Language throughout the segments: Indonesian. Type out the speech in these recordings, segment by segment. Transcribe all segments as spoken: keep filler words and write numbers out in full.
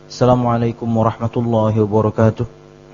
Assalamualaikum warahmatullahi wabarakatuh.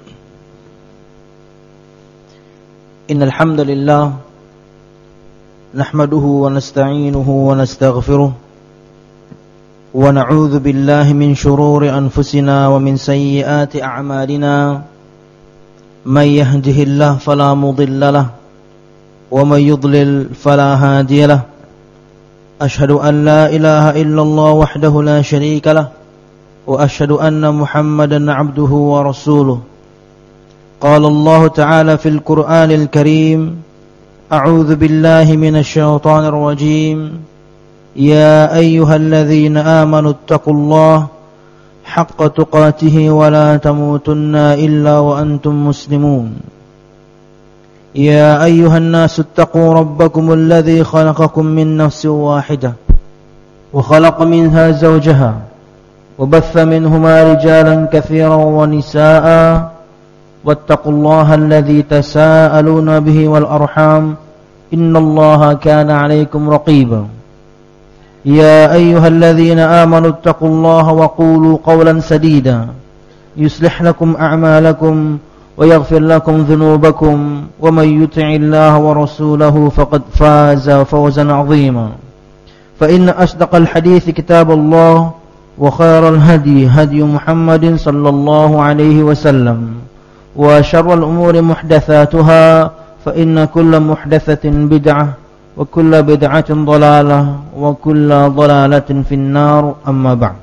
Innal hamdalillah nahmaduhu wa nasta'inuhu wa nastaghfiruh wa na'udzu billahi min shururi anfusina wa min sayyiati a'malina. May yahdihillahu fala mudilla lahu wa may yudlil fala hadiya lahu. Ashhadu an la ilaha illallah wahdahu la syarika lahu وأشهد أن محمدا عبده ورسوله. قال الله تعالى في القرآن الكريم: أعوذ بالله من الشيطان الرجيم. يا أيها الذين آمنوا اتقوا الله حق تقاته ولا تموتن إلا وأنتم مسلمون. يا أيها الناس اتقوا ربكم الذي خلقكم من نفس واحدة وخلق منها زوجها وبث منهما رجالا كثيرا ونساء واتقوا الله الذي تساءلون به والأرحام إن الله كان عليكم رقيبا. يا أيها الذين آمنوا اتقوا الله وقولوا قولا سديدا يصلح لكم أعمالكم ويغفر لكم ذنوبكم ومن يطع الله ورسوله فقد فاز فوزا عظيما. فإن أصدق الحديث كتاب الله وخير الهدي هدي محمد صلى الله عليه وسلم وشر الأمور محدثاتها فإن كل محدثة بدعة وكل بدعة ضلالة وكل ضلالة في النار. أما بعد.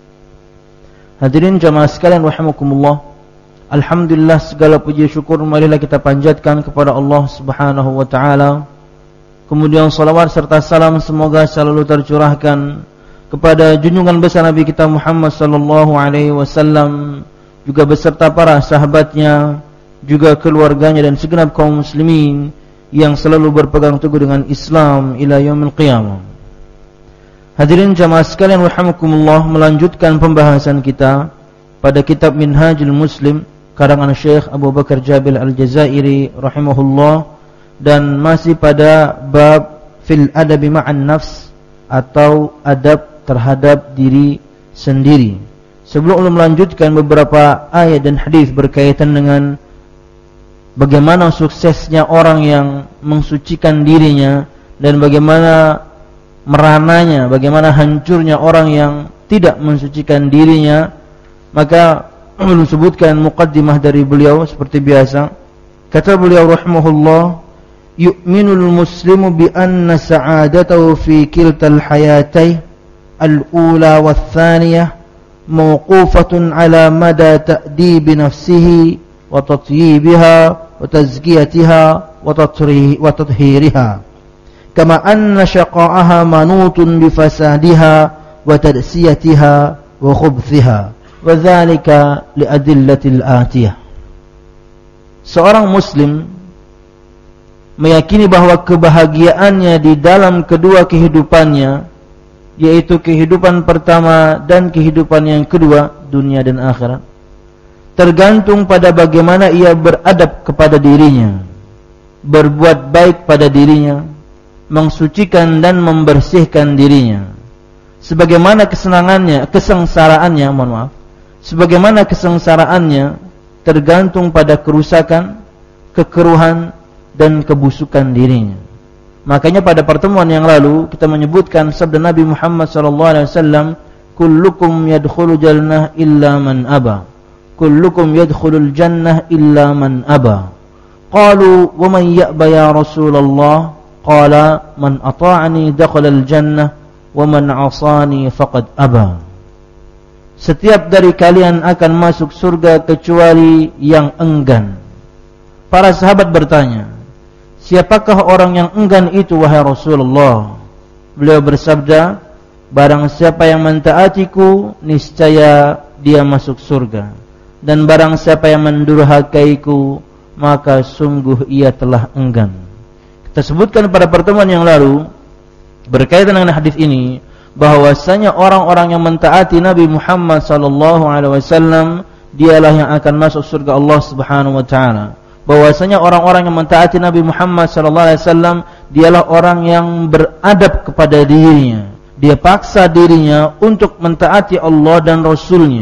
Hadirin jamaah sekalian rahimakumullah, alhamdulillah segala puji syukur marilah kita panjatkan kepada Allah Subhanahu wa taala. Kemudian salawat serta salam semoga selalu tercurahkan kepada junjungan besar Nabi kita Muhammad sallallahu alaihi wasallam, juga beserta para sahabatnya, juga keluarganya dan segenap kaum muslimin yang selalu berpegang teguh dengan Islam ila yaumil qiyamah. Hadirin jamaah sekalian rahimakumullah, melanjutkan pembahasan kita pada kitab Minhajul Muslim karangan Syekh Abu Bakar Jabil Al-Jazairi rahimahullah, dan masih pada bab fil adabi ma'an nafs atau adab terhadap diri sendiri. Sebelum melanjutkan beberapa ayat dan hadis berkaitan dengan bagaimana suksesnya orang yang mensucikan dirinya dan bagaimana merananya, bagaimana hancurnya orang yang tidak mensucikan dirinya, maka belum sebutkan muqaddimah dari beliau seperti biasa. Kata beliau rahimahullah: yu'minul muslimu bi anna sa'adatahu fi kiltal hayatay al-ula wath-thaniyah mawqufatun ala mada ta'dib nafsihi wa tatyibiha wa tazkiyatiha wa tathhiriha, kama anna syaqa'aha manutun bi fasadiha wa tadsiyatiha wa khubthiha, wa dhalika li adillatil atiyah. Seorang muslim meyakini bahwa kebahagiaannya di dalam kedua kehidupannya, yaitu kehidupan pertama dan kehidupan yang kedua, dunia dan akhirat, tergantung pada bagaimana ia beradab kepada dirinya, berbuat baik pada dirinya, mensucikan dan membersihkan dirinya. Sebagaimana kesenangannya, kesengsaraannya, mohon maaf, sebagaimana kesengsaraannya tergantung pada kerusakan, kekeruhan dan kebusukan dirinya. Makanya pada pertemuan yang lalu kita menyebutkan sabda Nabi Muhammad sallallahu alaihi wasallam, kullukum yadkhulul jannah illa man aba, kullukum yadkhulul jannah illa man aba. Qalu wa man ya'ba ya Rasulullah? Qala man ata'ani dakhalal jannah wa man 'asani faqad aba. Setiap dari kalian akan masuk surga kecuali yang enggan. Para sahabat bertanya, siapakah orang yang enggan itu wahai Rasulullah? Beliau bersabda, barang siapa yang mentaatiku niscaya dia masuk surga, dan barang siapa yang mendurhakaiku maka sungguh ia telah enggan. Kita sebutkan pada pertemuan yang lalu berkaitan dengan hadis ini bahwasanya orang-orang yang mentaati Nabi Muhammad sallallahu alaihi wasallam dialah yang akan masuk surga Allah Subhanahu wa taala. Bahwasanya orang-orang yang mentaati Nabi Muhammad sallallahu alaihi wasallam dialah orang yang beradab kepada dirinya. Dia paksa dirinya untuk mentaati Allah dan Rasulnya,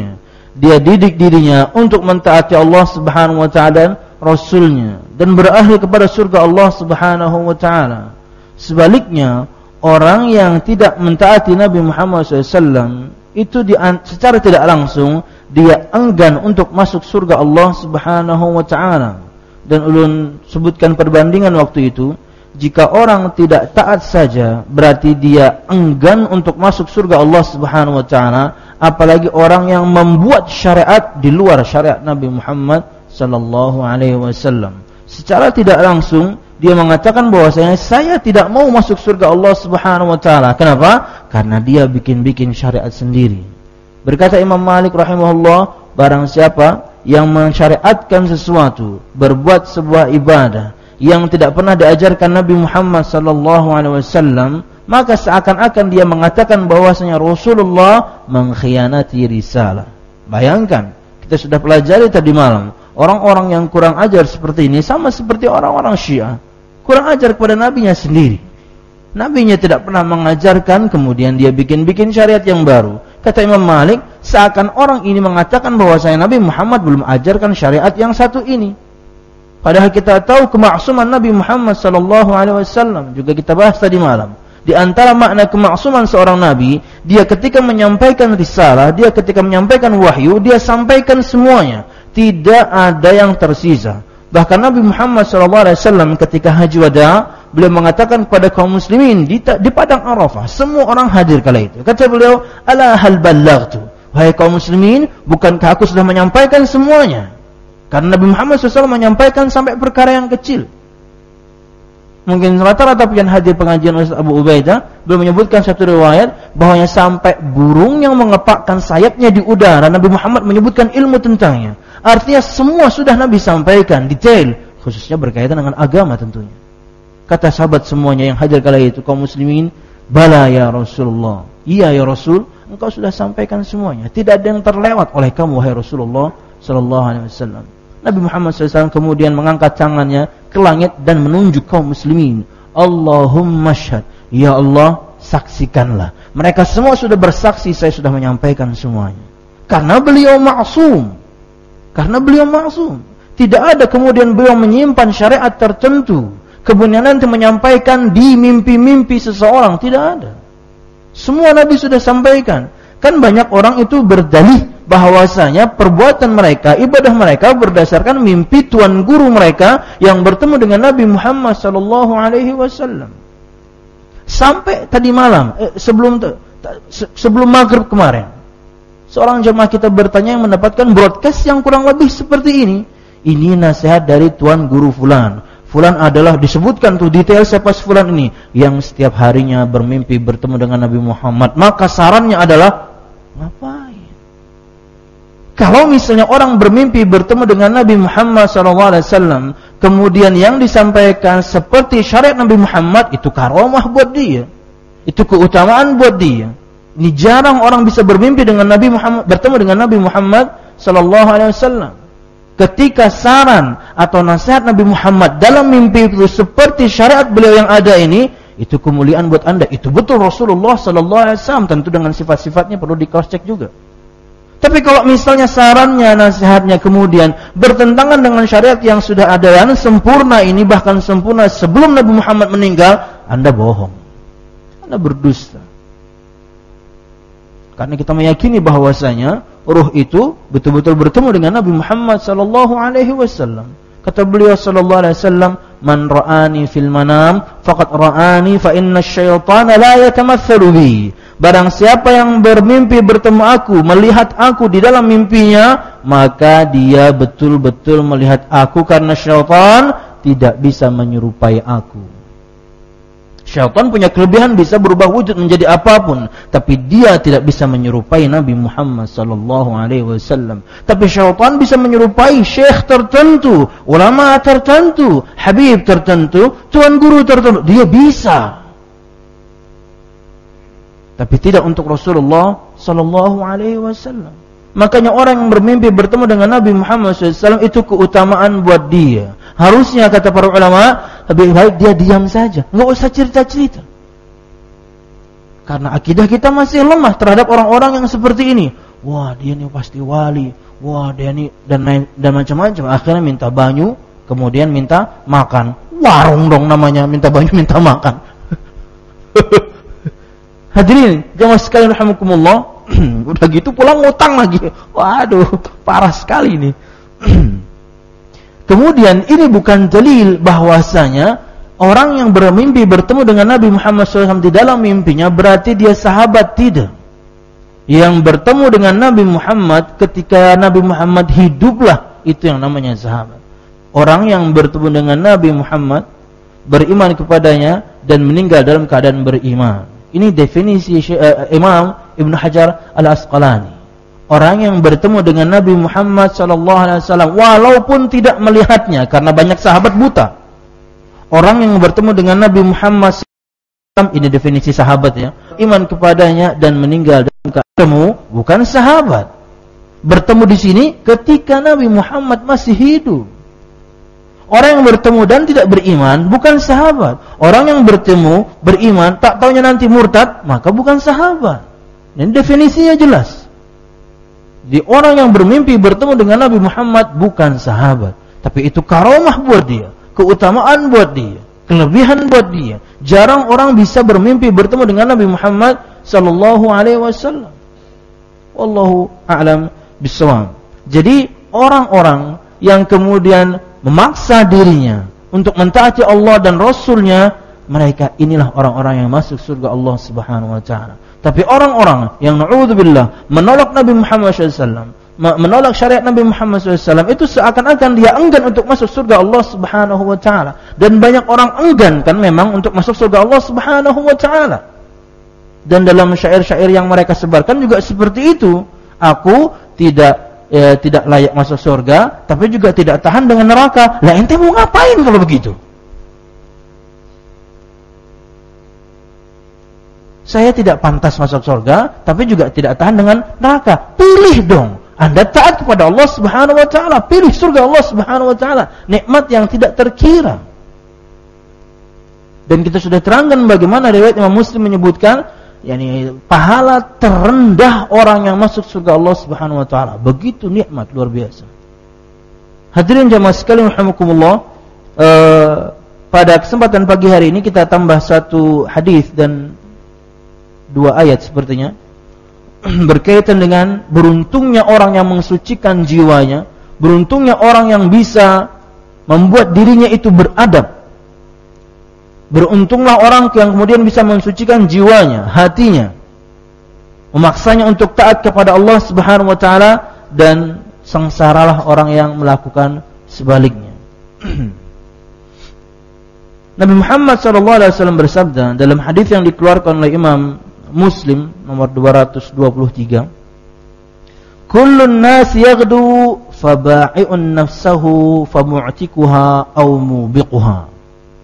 dia didik dirinya untuk mentaati Allah Subhanahu wa taala dan Rasulnya dan berakhir kepada surga Allah Subhanahu wa taala. Sebaliknya, orang yang tidak mentaati Nabi Muhammad shallallahu alaihi wasallam itu di, secara tidak langsung dia enggan untuk masuk surga Allah Subhanahu wa taala. Dan ulun sebutkan perbandingan waktu itu, jika orang tidak taat saja berarti dia enggan untuk masuk surga Allah Subhanahu wa taala, apalagi orang yang membuat syariat di luar syariat Nabi Muhammad sallallahu alaihi wasallam. Secara tidak langsung dia mengatakan bahwasanya saya tidak mau masuk surga Allah Subhanahu wa taala. Kenapa? Karena dia bikin-bikin syariat sendiri. Berkata Imam Malik rahimahullah, barang siapa yang mensyariatkan sesuatu, berbuat sebuah ibadah yang tidak pernah diajarkan Nabi Muhammad sallallahu alaihi wasallam, maka seakan-akan dia mengatakan bahwasanya Rasulullah mengkhianati risalah. Bayangkan, kita sudah pelajari tadi malam, orang-orang yang kurang ajar seperti ini sama seperti orang-orang Syiah, kurang ajar kepada nabinya sendiri. Nabinya tidak pernah mengajarkan, kemudian dia bikin-bikin syariat yang baru. Kata Imam Malik, seakan orang ini mengatakan bahwasanya Nabi Muhammad belum ajarkan syariat yang satu ini. Padahal kita tahu kemaksuman Nabi Muhammad sallallahu alaihi wasallam, juga kita bahas tadi malam. Di antara makna kemaksuman seorang nabi, dia ketika menyampaikan risalah, dia ketika menyampaikan wahyu, dia sampaikan semuanya, tidak ada yang tersisa. Bahkan Nabi Muhammad sallallahu alaihi wasallam ketika haji wada, beliau mengatakan kepada kaum muslimin di, di padang Arafah, semua orang hadir kala itu. Kata beliau, "Ala hal ballaghtu?" Wahai kaum muslimin, bukankah aku sudah menyampaikan semuanya? Karena Nabi Muhammad shallallahu alaihi wasallam menyampaikan sampai perkara yang kecil. Mungkin rata-rata yang hadir pengajian Ustaz Abu Ubaidah, beliau menyebutkan satu riwayat bahwanya sampai burung yang mengepakkan sayapnya di udara, Nabi Muhammad menyebutkan ilmu tentangnya. Artinya semua sudah Nabi sampaikan detail, khususnya berkaitan dengan agama tentunya. Kata sahabat semuanya yang hadir kala itu, kaum muslimin, "Bala ya Rasulullah." Iya ya Rasul, engkau sudah sampaikan semuanya. Tidak ada yang terlewat oleh kamu wahai Rasulullah sallallahu alaihi wasallam. Nabi Muhammad shallallahu alaihi wasallam kemudian mengangkat tangannya ke langit dan menunjuk kaum muslimin. Allahumma syhad, ya Allah, saksikanlah. Mereka semua sudah bersaksi saya sudah menyampaikan semuanya. Karena beliau maksum. Karena beliau maksum. Tidak ada kemudian beliau menyimpan syariat tertentu, kemudian nanti menyampaikan di mimpi-mimpi seseorang. Tidak ada. Semua Nabi sudah sampaikan. Kan banyak orang itu berdalih bahwasanya perbuatan mereka, ibadah mereka berdasarkan mimpi tuan guru mereka yang bertemu dengan Nabi Muhammad sallallahu alaihi wasallam. Sampai tadi malam, eh, sebelum sebelum maghrib kemarin, seorang jemaah kita bertanya yang mendapatkan broadcast yang kurang lebih seperti ini. Ini nasihat dari tuan guru fulan. Fulan adalah disebutkan tuh detail siapa fulan ini yang setiap harinya bermimpi bertemu dengan Nabi Muhammad. Maka sarannya adalah ngapain? Kalau misalnya orang bermimpi bertemu dengan Nabi Muhammad sallallahu alaihi wasallam, kemudian yang disampaikan seperti syariat Nabi Muhammad, itu karomah buat dia. Itu keutamaan buat dia. Ini jarang orang bisa bermimpi dengan Nabi Muhammad, bertemu dengan Nabi Muhammad sallallahu alaihi wasallam. Ketika saran atau nasihat Nabi Muhammad dalam mimpi itu seperti syariat beliau yang ada ini, itu kemuliaan buat Anda. Itu betul Rasulullah sallallahu alaihi wasallam, tentu dengan sifat-sifatnya perlu di cross check juga. Tapi kalau misalnya sarannya, nasihatnya kemudian bertentangan dengan syariat yang sudah ada yang sempurna ini, bahkan sempurna sebelum Nabi Muhammad meninggal, Anda bohong. Anda berdusta. Karena kita meyakini bahwasanya ruh itu betul-betul bertemu dengan Nabi Muhammad sallallahu alaihi wasallam. Kata beliau sallallahu alaihi wasallam, "Man ra'ani fil manam faqad ra'ani fa inna asyaitana la yatamatsalu bi." Barang siapa yang bermimpi bertemu aku, melihat aku di dalam mimpinya, maka dia betul-betul melihat aku, karena syaitan tidak bisa menyerupai aku. Syaitan punya kelebihan bisa berubah wujud menjadi apapun, tapi dia tidak bisa menyerupai Nabi Muhammad sallallahu alaihi wasallam. Tapi syaitan bisa menyerupai syekh tertentu, ulama tertentu, habib tertentu, tuan guru tertentu. Dia bisa. Tapi tidak untuk Rasulullah sallallahu alaihi wasallam. Makanya orang yang bermimpi bertemu dengan Nabi Muhammad sallallahu alaihi wasallam itu keutamaan buat dia. Harusnya kata para ulama, lebih baik dia diam saja, enggak usah cerita-cerita. Karena akidah kita masih lemah terhadap orang-orang yang seperti ini. wah dia nih pasti wali, wah dia nih dan dan macam-macam. Akhirnya minta banyu, kemudian minta makan. Warung dong namanya, minta banyu minta makan. Hadirin jamaah sekalian rahimakumullah, udah gitu pulang ngutang lagi. Waduh, parah sekali nih. Kemudian ini bukan dalil bahwasanya orang yang bermimpi bertemu dengan Nabi Muhammad shallallahu alaihi wasallam di dalam mimpinya berarti dia sahabat, tidak. Yang bertemu dengan Nabi Muhammad ketika Nabi Muhammad hiduplah itu yang namanya sahabat. Orang yang bertemu dengan Nabi Muhammad, beriman kepadanya dan meninggal dalam keadaan beriman. Ini definisi uh, Imam Ibn Hajar Al-Asqalani. Orang yang bertemu dengan Nabi Muhammad sallallahu alaihi wasallam walaupun tidak melihatnya, karena banyak sahabat buta. Orang yang bertemu dengan Nabi Muhammad sallallahu alaihi wasallam, ini definisi sahabat ya, iman kepadanya dan meninggal dalam keadaan bukan sahabat. Bertemu di sini ketika Nabi Muhammad masih hidup. Orang yang bertemu dan tidak beriman bukan sahabat. Orang yang bertemu beriman tak taunya nanti murtad, maka bukan sahabat. Dan definisinya jelas. Di orang yang bermimpi bertemu dengan Nabi Muhammad bukan sahabat, tapi itu karamah buat dia, keutamaan buat dia, kelebihan buat dia. Jarang orang bisa bermimpi bertemu dengan Nabi Muhammad sallallahu alaihi wasallam. Wallahu a'lam bissawab. Jadi orang-orang yang kemudian memaksa dirinya untuk mentaati Allah dan Rasulnya, mereka inilah orang-orang yang masuk surga Allah Subhanahu wa taala. Tapi orang-orang yang na'udzubillah menolak Nabi Muhammad shallallahu alaihi wasallam, menolak syariat Nabi Muhammad shallallahu alaihi wasallam, itu seakan-akan dia enggan untuk masuk surga Allah Subhanahu wa taala. Dan banyak orang enggan kan memang untuk masuk surga Allah Subhanahu wa taala. Dan dalam syair-syair yang mereka sebarkan juga seperti itu. Aku tidak ya, tidak layak masuk surga, tapi juga tidak tahan dengan neraka. Lah ente mau ngapain kalau begitu? Saya tidak pantas masuk surga, tapi juga tidak tahan dengan neraka. Pilih dong. Anda taat kepada Allah Subhanahu wa taala, pilih surga Allah Subhanahu wa taala, nikmat yang tidak terkira. Dan kita sudah terangkan bagaimana riwayat Imam Muslim menyebutkan, yakni pahala terendah orang yang masuk surga Allah Subhanahu wa taala. Begitu nikmat luar biasa. Hadirin jamaah sekalian rahimakumullah, uh, pada kesempatan pagi hari ini kita tambah satu hadis dan dua ayat sepertinya berkaitan dengan beruntungnya orang yang mensucikan jiwanya, beruntungnya orang yang bisa membuat dirinya itu beradab. Beruntunglah orang yang kemudian bisa mensucikan jiwanya, hatinya, memaksanya untuk taat kepada Allah Subhanahu wa taala, dan sengsaralah orang yang melakukan sebaliknya. Nabi Muhammad sallallahu alaihi wasallam bersabda dalam hadis yang dikeluarkan oleh Imam Muslim nomor dua ratus dua puluh tiga, kullun nas yaghdu faba'i'un nafsahu famu'tikuha aw mubiquha.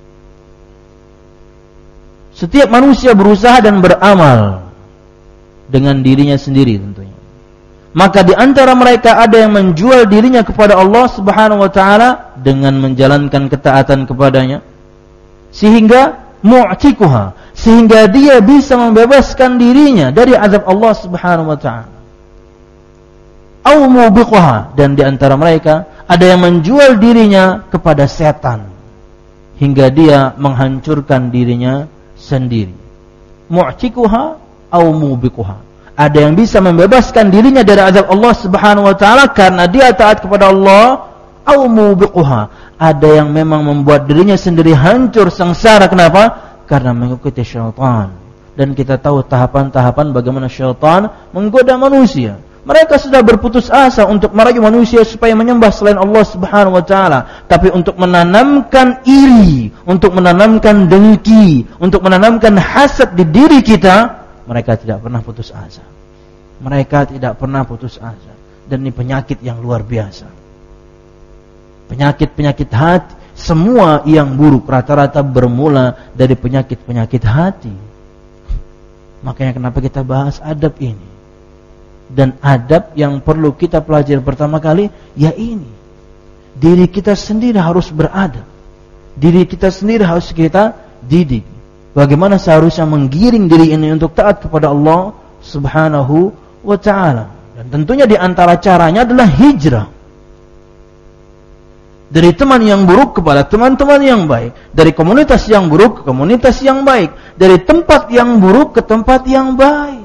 Setiap manusia berusaha dan beramal dengan dirinya sendiri tentunya. Maka di antara mereka ada yang menjual dirinya kepada Allah Subhanahu wa taala dengan menjalankan ketaatan kepadanya, sehingga mu'tikuha, sehingga dia bisa membebaskan dirinya dari azab Allah Subhanahu wa taala. Au mubiquha, dan di antara mereka ada yang menjual dirinya kepada setan hingga dia menghancurkan dirinya sendiri. Mu'tikuha au mubiquha. Ada yang bisa membebaskan dirinya dari azab Allah Subhanahu wa taala karena dia taat kepada Allah, au mubiquha. Ada yang memang membuat dirinya sendiri hancur sengsara. Kenapa? Karena mengikuti syaitan. Dan kita tahu tahapan-tahapan bagaimana syaitan menggoda manusia. Mereka sudah berputus asa untuk merayu manusia supaya menyembah selain Allah Subhanahu wa taala, tapi untuk menanamkan iri, untuk menanamkan dengki, untuk menanamkan hasad di diri kita, mereka tidak pernah putus asa. Mereka tidak pernah putus asa. Dan ini penyakit yang luar biasa. Penyakit-penyakit hati, semua yang buruk rata-rata bermula dari penyakit-penyakit hati. Makanya kenapa kita bahas adab ini. Dan adab yang perlu kita pelajari pertama kali, ya ini. Diri kita sendiri harus beradab. Diri kita sendiri harus kita didik. Bagaimana seharusnya menggiring diri ini untuk taat kepada Allah Subhanahu wa ta'ala. Dan tentunya di antara caranya adalah hijrah. Dari teman yang buruk kepada teman-teman yang baik. Dari komunitas yang buruk ke komunitas yang baik. Dari tempat yang buruk ke tempat yang baik.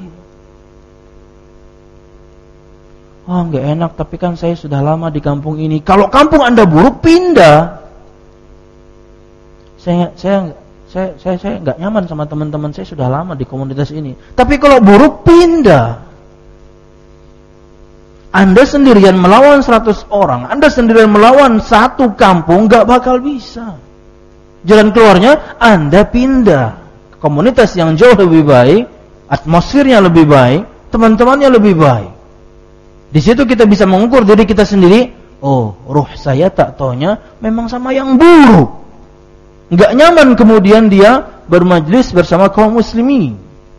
Oh, nggak enak, tapi kan saya sudah lama di kampung ini. Kalau kampung Anda buruk, pindah. Saya saya saya saya saya nggak nyaman sama teman-teman saya, sudah lama di komunitas ini. Tapi kalau buruk, pindah. Anda sendirian melawan seratus orang, Anda sendirian melawan satu kampung, gak bakal bisa. Jalan keluarnya, Anda pindah ke komunitas yang jauh lebih baik, atmosfernya lebih baik, teman-temannya lebih baik. Di situ kita bisa mengukur diri kita sendiri. Oh, ruh saya tak taunya memang sama yang buruk. Gak nyaman kemudian dia bermajlis bersama kaum muslimin.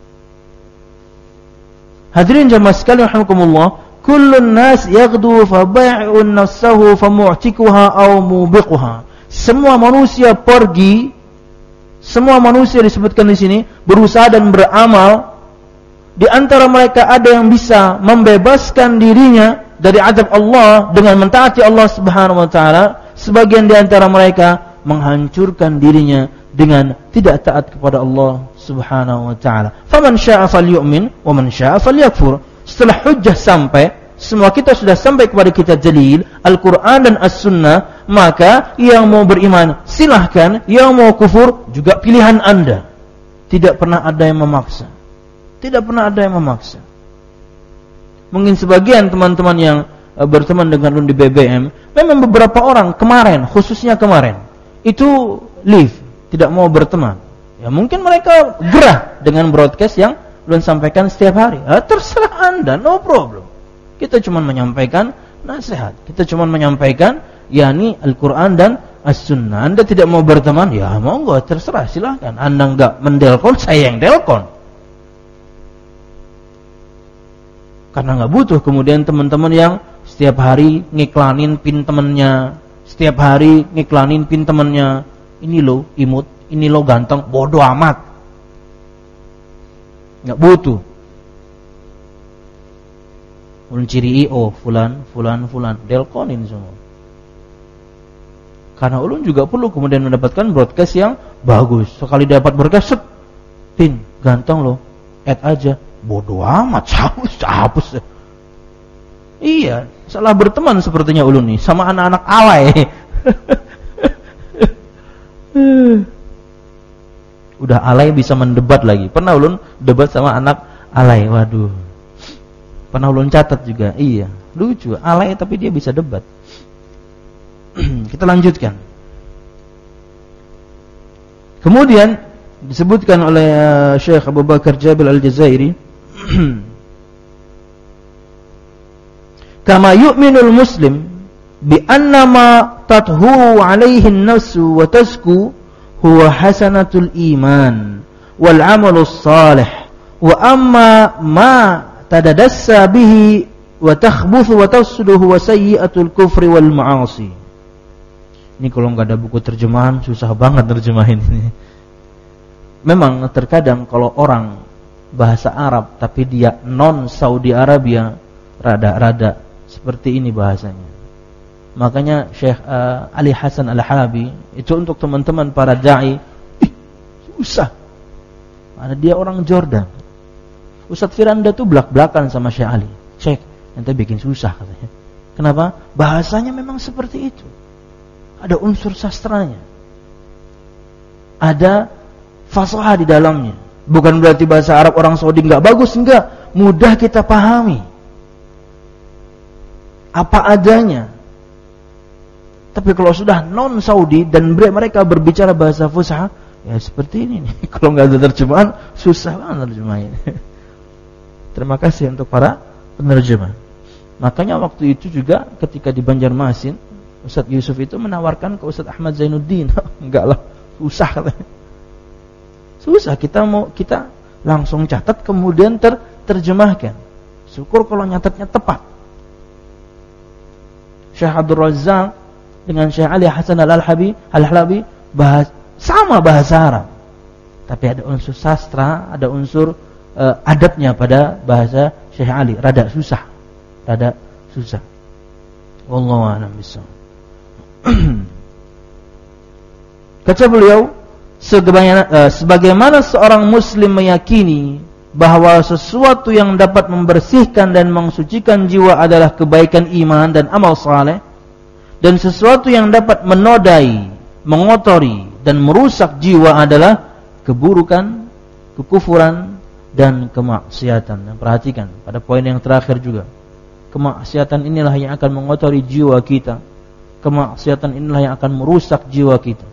Hadirin jamaah sekalian rahimakumullah. Kullun nas yaghdu fa bai'un nafsahu fa mu'tikuha aw mubiquha. Semua manusia pergi, semua manusia disebutkan di sini berusaha dan beramal. Di antara mereka ada yang bisa membebaskan dirinya dari azab Allah dengan mentaati Allah Subhanahu wa taala. Sebagian di antara mereka menghancurkan dirinya dengan tidak taat kepada Allah Subhanahu wa taala. Faman syaa'a falyu'min wa man syaa'a falyakfur. Setelah hujjah sampai, semua kita sudah sampai kepada kita dalil Al-Quran dan As-Sunnah, maka yang mau beriman silahkan, yang mau kufur juga pilihan Anda. Tidak pernah ada yang memaksa. Tidak pernah ada yang memaksa. Mungkin sebagian teman-teman yang berteman dengan Lundi B B M, memang beberapa orang kemarin, khususnya kemarin, itu leave, tidak mau berteman. Ya mungkin mereka gerah dengan broadcast yang belum sampaikan setiap hari. Ah, terserah Anda, no problem. Kita cuma menyampaikan nasihat. Kita cuma menyampaikan yakni Al-Quran dan As-Sunnah. Anda tidak mau berteman, ya monggo, terserah, silahkan. Anda enggak mendelkon, saya yang delkon. Karena enggak butuh kemudian teman-teman yang setiap hari ngiklanin pin temennya, setiap hari ngiklanin pin temennya. Ini lo imut, ini lo ganteng, bodoh amat. Enggak butuh. Ulun ciri oh fulan, fulan, fulan, delkonin semua. Karena ulun juga perlu kemudian mendapatkan broadcast yang bagus. Sekali dapat broadcast, set, pin, ganteng lo, add aja, bodoh amat, hapus, hapus. Iya, salah berteman sepertinya ulun nih sama anak-anak alay. Udah alay bisa mendebat lagi. Pernah ulun debat sama anak alay. Waduh. Pernah ulun catat juga. Iya, lucu. Alay tapi dia bisa debat. Kita lanjutkan. Kemudian disebutkan oleh Syekh Abu Bakar Jabil Al-Jazairi, kama yu'minul muslim bi anna ma tathu alaihi an-nafsu wa tasku huwa hasanatul iman wal amalus salih wa amma ma tadadassa bihi wa takhbuthu wa tasduhu wa sayyi'atul kufri wal ma'asi. Ini kalau enggak ada buku terjemahan susah banget terjemahin ini. Memang terkadang kalau orang bahasa Arab tapi dia non Saudi Arabia rada-rada seperti ini bahasanya. Makanya Syekh uh, Ali Hasan Al-Halabi itu untuk teman-teman para dai, ih, susah. Karena dia orang Jordan. Ustadz Firanda tuh belak-belakan sama Syekh Ali. Syekh, nanti bikin susah katanya. Kenapa? Bahasanya memang seperti itu. Ada unsur sastranya. Ada fasahah di dalamnya. Bukan berarti bahasa Arab orang Saudi enggak bagus, enggak. Mudah kita pahami. Apa adanya. Tapi kalau sudah non Saudi dan mereka berbicara bahasa fusha, ya seperti ini nih. Kalau enggak ada terjemahan, susah banget terjemahin. Terima kasih untuk para penerjemah. Makanya waktu itu juga ketika di Banjarmasin, Ustadz Yusuf itu menawarkan ke Ustadz Ahmad Zainuddin. Enggak lah, susah katanya. Susah, kita mau kita langsung catat kemudian ter, terjemahkan. Syukur kalau nyatatnya tepat. Syekh Abdul Razzaq dengan Syekh Ali Hasan Al-Halabi, Al-Halabi bahas sama bahasa Arab. Tapi ada unsur sastra, ada unsur uh, adabnya pada bahasa Syekh Ali, rada susah. rada susah. Wallahu a'lam bishawab. Kata beliau, sebagaimana, sebagaimana seorang muslim meyakini bahwa sesuatu yang dapat membersihkan dan mensucikan jiwa adalah kebaikan iman dan amal saleh, dan sesuatu yang dapat menodai, mengotori dan merusak jiwa adalah keburukan, kekufuran dan kemaksiatan. Nah, perhatikan pada poin yang terakhir juga. Kemaksiatan inilah yang akan mengotori jiwa kita. Kemaksiatan inilah yang akan merusak jiwa kita.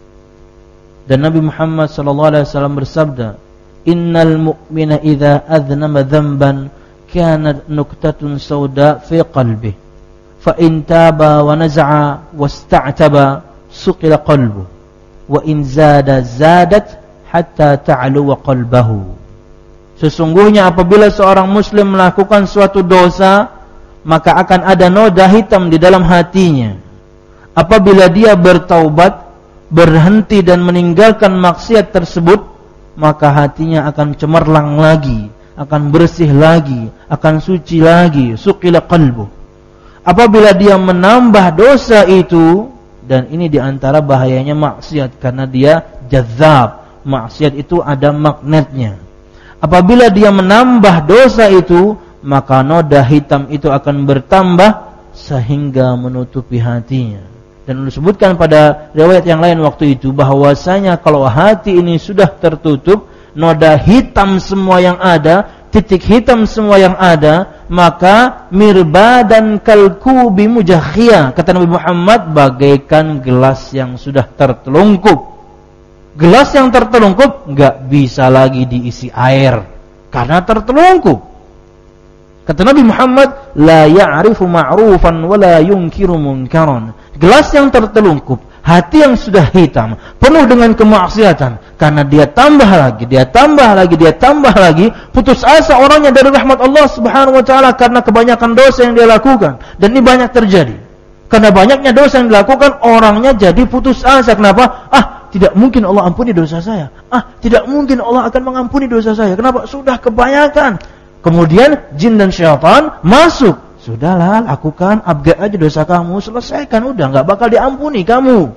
Dan Nabi Muhammad sallallahu alaihi wasallam bersabda, "Innal mu'mina idza adhnama dhanban kanat nuqtatun sauda fi qalbihi, fa in taba wa naza'a wasta'taba suqila qalbuhu, wa in zada zadat hatta ta'lu qalbahu." Sesungguhnya apabila seorang muslim melakukan suatu dosa, maka akan ada noda hitam di dalam hatinya. Apabila dia bertaubat, berhenti dan meninggalkan maksiat tersebut, maka hatinya akan cemerlang lagi, akan bersih lagi, akan suci lagi, suqila qalbu. Apabila dia menambah dosa itu, dan ini diantara bahayanya maksiat, karena dia jazab. Maksiat itu ada magnetnya. Apabila dia menambah dosa itu, maka noda hitam itu akan bertambah sehingga menutupi hatinya. Dan disebutkan pada riwayat yang lain waktu itu bahwasanya kalau hati ini sudah tertutup, noda hitam semua yang ada, titik hitam semua yang ada, maka mirbadan kalkubi mujakhiyah, kata Nabi Muhammad, bagaikan gelas yang sudah tertelungkup. Gelas yang tertelungkup enggak bisa lagi diisi air karena tertelungkup. Kata Nabi Muhammad, la ya'rifu ma'rufan wa la yunkiru munkaran. Gelas yang tertelungkup, hati yang sudah hitam, penuh dengan kemaksiatan, karena dia tambah lagi, dia tambah lagi, dia tambah lagi, putus asa orangnya dari rahmat Allah Subhanahu wa taala karena kebanyakan dosa yang dia lakukan. Dan ini banyak terjadi. Karena banyaknya dosa yang dilakukan, orangnya jadi putus asa. Kenapa? Ah, tidak mungkin Allah ampuni dosa saya. Ah, tidak mungkin Allah akan mengampuni dosa saya. Kenapa? Sudah kebanyakan. Kemudian jin dan syaitan masuk. Sudahlah, lakukan, upgrade aja dosa kamu, selesaikan, udah nggak bakal diampuni kamu.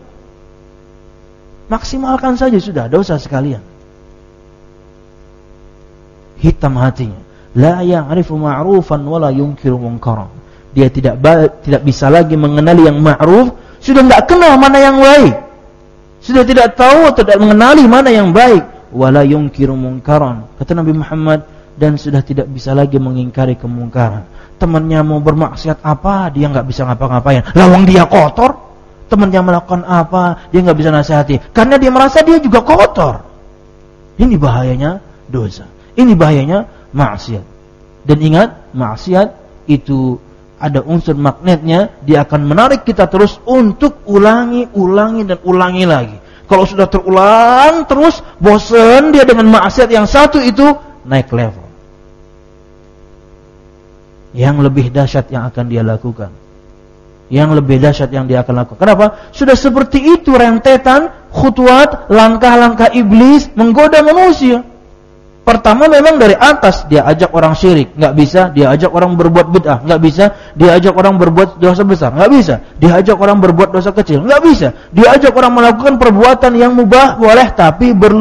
Maksimalkan saja sudah dosa sekalian. Hitam hatinya. La ya'rifu ma'rufan wa la yunkiru munkaran. Dia tidak tidak bisa lagi mengenali yang ma'ruf, sudah nggak kenal mana yang baik. Sudah tidak tahu atau tidak mengenali mana yang baik. Wa la yunkiru munkaran. Kata Nabi Muhammad, dan sudah tidak bisa lagi mengingkari kemungkaran. Temannya mau bermaksiat apa, dia nggak bisa ngapa-ngapain. Lawang dia kotor. Temannya melakukan apa, dia nggak bisa nasihati. Karena dia merasa dia juga kotor. Ini bahayanya dosa. Ini bahayanya maksiat. Dan ingat, maksiat itu ada unsur magnetnya. Dia akan menarik kita terus untuk ulangi, ulangi, dan ulangi lagi. Kalau sudah terulang terus, bosan dia dengan maksiat yang satu itu, naik level. Yang lebih dahsyat yang akan dia lakukan. Yang lebih dahsyat yang dia akan lakukan. Kenapa? Sudah seperti itu rentetan, khutwat, langkah-langkah iblis menggoda manusia. Pertama memang dari atas, dia ajak orang syirik, nggak bisa. Dia ajak orang berbuat bid'ah, nggak bisa. Dia ajak orang berbuat dosa besar, nggak bisa. Dia ajak orang berbuat dosa kecil, nggak bisa. Dia ajak orang melakukan perbuatan yang mubah, boleh, tapi ber